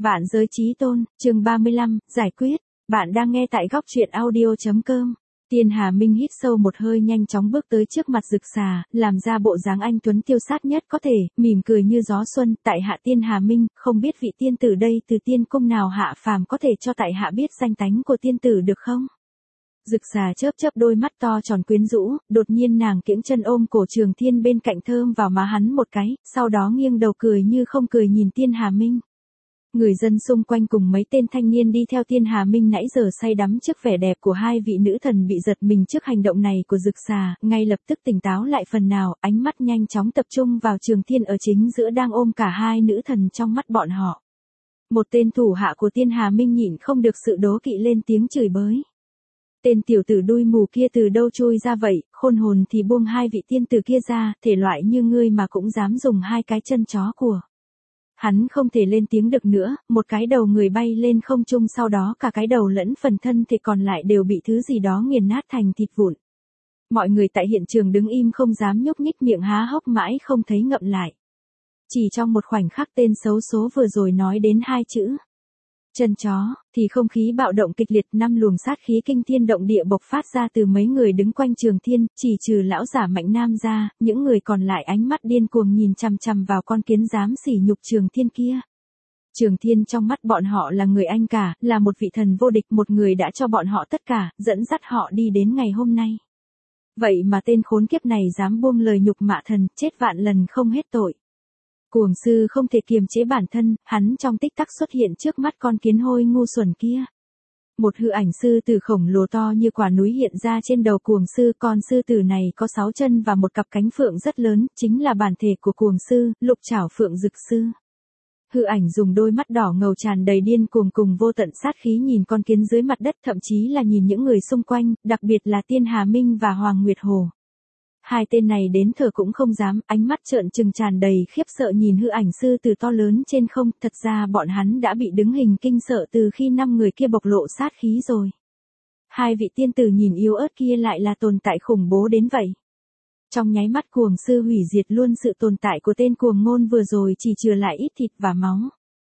Vạn giới chí tôn, chương 35, giải quyết. Bạn đang nghe tại góc truyện audio.com. Tiên Hà Minh hít sâu một hơi, nhanh chóng bước tới trước mặt Dực Xà, làm ra bộ dáng anh tuấn tiêu sát nhất có thể, mỉm cười như gió xuân. Tại hạ Tiên Hà Minh, không biết vị tiên tử đây từ tiên cung nào hạ phàm, có thể cho tại hạ biết danh tánh của tiên tử được không? Dực Xà chớp chớp đôi mắt to tròn quyến rũ, đột nhiên nàng kiễng chân ôm cổ Trường Thiên bên cạnh, thơm vào má hắn một cái, sau đó nghiêng đầu cười như không cười nhìn Tiên Hà Minh. Người dân xung quanh cùng mấy tên thanh niên đi theo Tiên Hà Minh nãy giờ say đắm trước vẻ đẹp của hai vị nữ thần bị giật mình trước hành động này của Dực Xà, ngay lập tức tỉnh táo lại phần nào, ánh mắt nhanh chóng tập trung vào Trường Thiên ở chính giữa đang ôm cả hai nữ thần trong mắt bọn họ. Một tên thủ hạ của Tiên Hà Minh nhịn không được sự đố kỵ lên tiếng chửi bới. Tên tiểu tử đuôi mù kia từ đâu chui ra vậy, khôn hồn thì buông hai vị tiên tử kia ra, thể loại như ngươi mà cũng dám dùng hai cái chân chó của. Hắn không thể lên tiếng được nữa, một cái đầu người bay lên không trung, sau đó cả cái đầu lẫn phần thân thì còn lại đều bị thứ gì đó nghiền nát thành thịt vụn. Mọi người tại hiện trường đứng im không dám nhúc nhích, miệng há hốc mãi không thấy ngậm lại. Chỉ trong một khoảnh khắc tên xấu số vừa rồi nói đến hai chữ chân chó, thì không khí bạo động kịch liệt, 5 luồng sát khí kinh thiên động địa bộc phát ra từ mấy người đứng quanh Trường Thiên, chỉ trừ lão giả Mạnh Nam ra, những người còn lại ánh mắt điên cuồng nhìn chằm chằm vào con kiến dám sỉ nhục Trường Thiên kia. Trường Thiên trong mắt bọn họ là người anh cả, là một vị thần vô địch, một người đã cho bọn họ tất cả, dẫn dắt họ đi đến ngày hôm nay. Vậy mà tên khốn kiếp này dám buông lời nhục mạ thần, chết vạn lần không hết tội. Cuồng sư không thể kiềm chế bản thân, hắn trong tích tắc xuất hiện trước mắt con kiến hôi ngu xuẩn kia. Một hư ảnh sư tử khổng lồ to như quả núi hiện ra trên đầu cuồng sư, con sư tử này có 6 chân và một cặp cánh phượng rất lớn, chính là bản thể của cuồng sư, Lục Trảo Phượng Dực Sư. Hư ảnh dùng đôi mắt đỏ ngầu tràn đầy điên cuồng cùng vô tận sát khí nhìn con kiến dưới mặt đất, thậm chí là nhìn những người xung quanh, đặc biệt là Tiên Hà Minh và Hoàng Nguyệt Hồ. Hai tên này đến thở cũng không dám, ánh mắt trợn trừng tràn đầy khiếp sợ nhìn hư ảnh sư tử to lớn trên không, thật ra bọn hắn đã bị đứng hình kinh sợ từ khi 5 người kia bộc lộ sát khí rồi. Hai vị tiên tử nhìn yếu ớt kia lại là tồn tại khủng bố đến vậy. Trong nháy mắt cuồng sư hủy diệt luôn sự tồn tại của tên cuồng ngôn vừa rồi, chỉ chừa lại ít thịt và máu.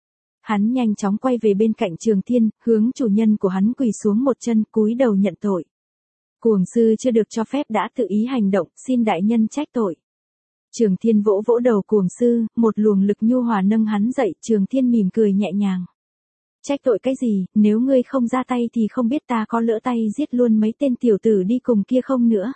Hắn nhanh chóng quay về bên cạnh Trường Thiên, hướng chủ nhân của hắn quỳ xuống một chân, cúi đầu nhận tội. Cuồng sư chưa được cho phép đã tự ý hành động, xin đại nhân trách tội. Trường Thiên vỗ vỗ đầu cuồng sư, một luồng lực nhu hòa nâng hắn dậy, Trường Thiên mỉm cười nhẹ nhàng. Trách tội cái gì, nếu ngươi không ra tay thì không biết ta có lỡ tay giết luôn mấy tên tiểu tử đi cùng kia không nữa.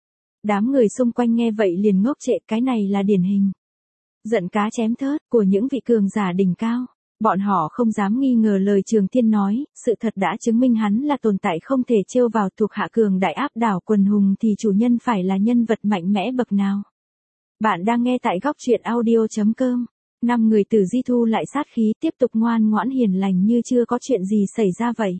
Đám người xung quanh nghe vậy liền ngốc trệ, cái này là điển hình giận cá chém thớt của những vị cường giả đỉnh cao. Bọn họ không dám nghi ngờ lời Trường Thiên nói, sự thật đã chứng minh hắn là tồn tại không thể trêu vào, thuộc hạ cường đại áp đảo quần hùng thì chủ nhân phải là nhân vật mạnh mẽ bậc nào. Bạn đang nghe tại góc truyện audio.com. 5 người tử di thu lại sát khí, tiếp tục ngoan ngoãn hiền lành như chưa có chuyện gì xảy ra vậy.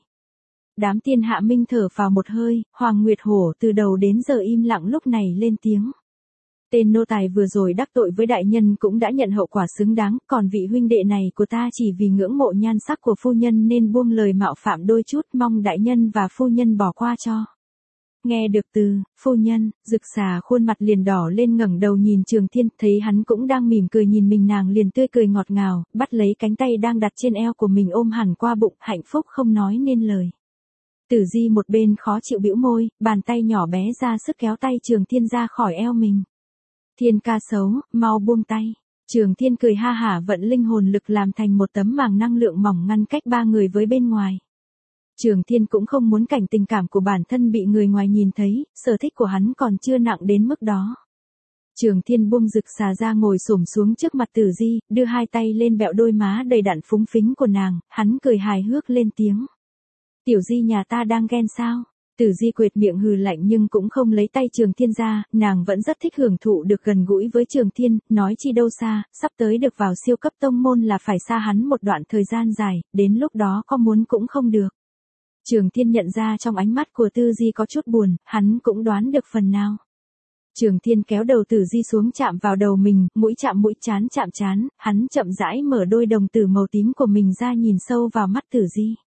Đám Tiên Hạ Minh thở phào một hơi, Hoàng Nguyệt Hổ từ đầu đến giờ im lặng lúc này lên tiếng. Tên nô tài vừa rồi đắc tội với đại nhân cũng đã nhận hậu quả xứng đáng, còn vị huynh đệ này của ta chỉ vì ngưỡng mộ nhan sắc của phu nhân nên buông lời mạo phạm đôi chút, mong đại nhân và phu nhân bỏ qua cho. Nghe được từ phu nhân, Dực Xà khuôn mặt liền đỏ lên, ngẩng đầu nhìn Trường Thiên, thấy hắn cũng đang mỉm cười nhìn mình, nàng liền tươi cười ngọt ngào, bắt lấy cánh tay đang đặt trên eo của mình ôm hẳn qua bụng, hạnh phúc không nói nên lời. Tử Di một bên khó chịu bĩu môi, bàn tay nhỏ bé ra sức kéo tay Trường Thiên ra khỏi eo mình. Thiên ca xấu, mau buông tay. Trường Thiên cười ha hả, vận linh hồn lực làm thành một tấm màng năng lượng mỏng ngăn cách ba người với bên ngoài. Trường Thiên cũng không muốn cảnh tình cảm của bản thân bị người ngoài nhìn thấy, sở thích của hắn còn chưa nặng đến mức đó. Trường Thiên buông Dực Xà ra, ngồi xổm xuống trước mặt Tử Di, đưa hai tay lên bẹo đôi má đầy đặn phúng phính của nàng, hắn cười hài hước lên tiếng. Tiểu Di nhà ta đang ghen sao? Tử Di quệt miệng hừ lạnh nhưng cũng không lấy tay Trường Thiên ra, nàng vẫn rất thích hưởng thụ được gần gũi với Trường Thiên, nói chi đâu xa, sắp tới được vào siêu cấp tông môn là phải xa hắn một đoạn thời gian dài, đến lúc đó có muốn cũng không được. Trường Thiên nhận ra trong ánh mắt của Tử Di có chút buồn, hắn cũng đoán được phần nào. Trường Thiên kéo đầu Tử Di xuống chạm vào đầu mình, mũi chạm mũi, trán chạm trán, hắn chậm rãi mở đôi đồng tử màu tím của mình ra nhìn sâu vào mắt Tử Di.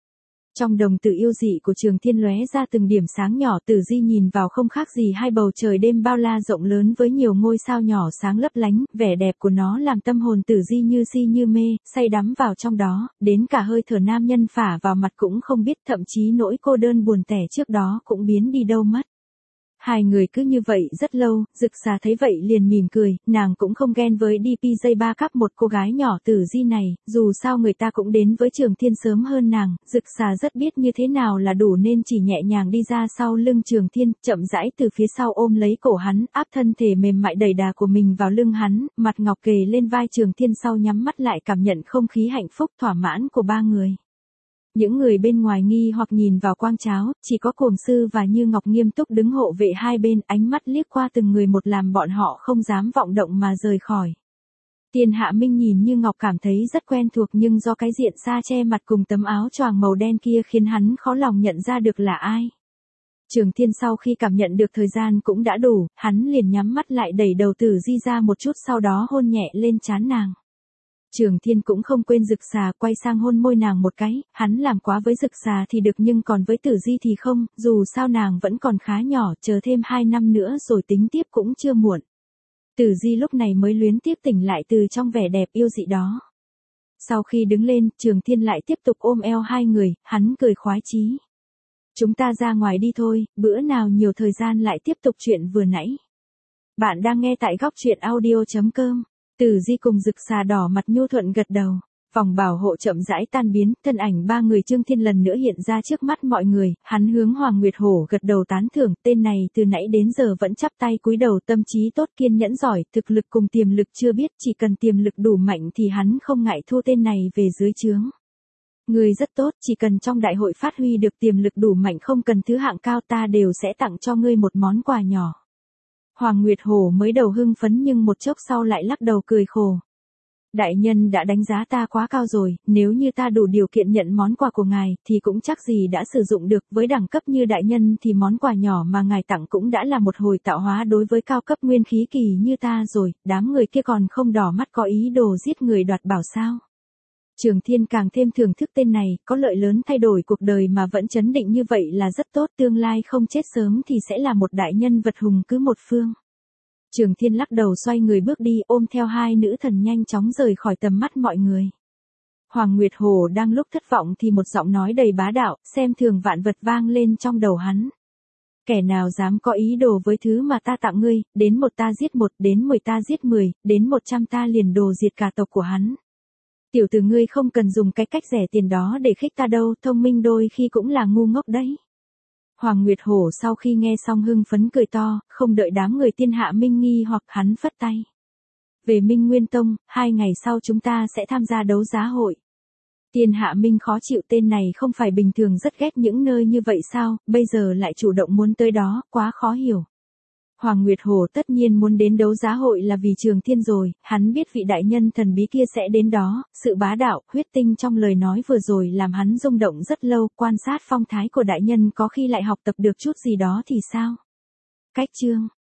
Trong đồng tử yêu dị của Trường Thiên lóe ra từng điểm sáng nhỏ, Tử Di nhìn vào không khác gì hai bầu trời đêm bao la rộng lớn với nhiều ngôi sao nhỏ sáng lấp lánh, vẻ đẹp của nó làm tâm hồn Tử Di như si như mê, say đắm vào trong đó, đến cả hơi thở nam nhân phả vào mặt cũng không biết, thậm chí nỗi cô đơn buồn tẻ trước đó cũng biến đi đâu mất. Hai người cứ như vậy rất lâu, Dực Xà thấy vậy liền mỉm cười, nàng cũng không ghen với DPJ3 Cup một cô gái nhỏ Tử Di này, dù sao người ta cũng đến với Trường Thiên sớm hơn nàng, Dực Xà rất biết như thế nào là đủ nên chỉ nhẹ nhàng đi ra sau lưng Trường Thiên, chậm rãi từ phía sau ôm lấy cổ hắn, áp thân thể mềm mại đầy đà của mình vào lưng hắn, mặt ngọc kề lên vai Trường Thiên, sau nhắm mắt lại cảm nhận không khí hạnh phúc thỏa mãn của ba người. Những người bên ngoài nghi hoặc nhìn vào quang cháo, chỉ có Cuồng Sư và Như Ngọc nghiêm túc đứng hộ vệ hai bên, ánh mắt liếc qua từng người một làm bọn họ không dám vọng động mà rời khỏi. Tiền Hạ Minh nhìn Như Ngọc cảm thấy rất quen thuộc, nhưng do cái diện sa che mặt cùng tấm áo choàng màu đen kia khiến hắn khó lòng nhận ra được là ai. Trường Thiên sau khi cảm nhận được thời gian cũng đã đủ, hắn liền nhắm mắt lại đẩy đầu Tử Di ra một chút, sau đó hôn nhẹ lên trán nàng. Trường Thiên cũng không quên Dực Xà, quay sang hôn môi nàng một cái, hắn làm quá với Dực Xà thì được nhưng còn với Tử Di thì không, dù sao nàng vẫn còn khá nhỏ, chờ thêm 2 năm nữa rồi tính tiếp cũng chưa muộn. Tử Di lúc này mới luyến tiếc tỉnh lại từ trong vẻ đẹp yêu dị đó. Sau khi đứng lên, Trường Thiên lại tiếp tục ôm eo hai người, hắn cười khoái chí. Chúng ta ra ngoài đi thôi, bữa nào nhiều thời gian lại tiếp tục chuyện vừa nãy. Bạn đang nghe tại góc truyện audio.com. Tử Di cùng Dực Xà đỏ mặt nhu thuận gật đầu. Vòng bảo hộ chậm rãi tan biến, thân ảnh ba người Trương Thiên lần nữa hiện ra trước mắt mọi người, hắn hướng Hoàng Nguyệt Hổ gật đầu tán thưởng, tên này từ nãy đến giờ vẫn chắp tay cúi đầu, tâm trí tốt, kiên nhẫn giỏi, thực lực cùng tiềm lực chưa biết, chỉ cần tiềm lực đủ mạnh thì hắn không ngại thu tên này về dưới trướng. Người rất tốt, chỉ cần trong đại hội phát huy được tiềm lực đủ mạnh, không cần thứ hạng cao, ta đều sẽ tặng cho ngươi một món quà nhỏ. Hoàng Nguyệt Hổ mới đầu hưng phấn nhưng một chốc sau lại lắc đầu cười khổ. Đại nhân đã đánh giá ta quá cao rồi, nếu như ta đủ điều kiện nhận món quà của ngài thì cũng chắc gì đã sử dụng được, với đẳng cấp như đại nhân thì món quà nhỏ mà ngài tặng cũng đã là một hồi tạo hóa đối với cao cấp nguyên khí kỳ như ta rồi, đám người kia còn không đỏ mắt có ý đồ giết người đoạt bảo sao. Trường Thiên càng thêm thưởng thức tên này, có lợi lớn thay đổi cuộc đời mà vẫn chấn định như vậy là rất tốt, tương lai không chết sớm thì sẽ là một đại nhân vật hùng cứ một phương. Trường Thiên lắc đầu xoay người bước đi, ôm theo hai nữ thần nhanh chóng rời khỏi tầm mắt mọi người. Hoàng Nguyệt Hổ đang lúc thất vọng thì một giọng nói đầy bá đạo, xem thường vạn vật vang lên trong đầu hắn. Kẻ nào dám có ý đồ với thứ mà ta tặng ngươi, đến 1 ta giết 1, đến 10 ta giết 10, đến 100 ta liền đồ diệt cả tộc của hắn. Tiểu tử ngươi không cần dùng cái cách rẻ tiền đó để khích ta đâu, thông minh đôi khi cũng là ngu ngốc đấy. Hoàng Nguyệt Hổ sau khi nghe xong hưng phấn cười to, không đợi đám người Thiên Hạ Minh nghi hoặc hắn phất tay. Về Minh Nguyên Tông, 2 ngày sau chúng ta sẽ tham gia đấu giá hội. Thiên Hạ Minh khó chịu, tên này không phải bình thường rất ghét những nơi như vậy sao, bây giờ lại chủ động muốn tới đó, quá khó hiểu. Hoàng Nguyệt Hổ tất nhiên muốn đến đấu giá hội là vì Trường Thiên rồi, hắn biết vị đại nhân thần bí kia sẽ đến đó, sự bá đạo, huyết tinh trong lời nói vừa rồi làm hắn rung động rất lâu, quan sát phong thái của đại nhân có khi lại học tập được chút gì đó thì sao? Cách chương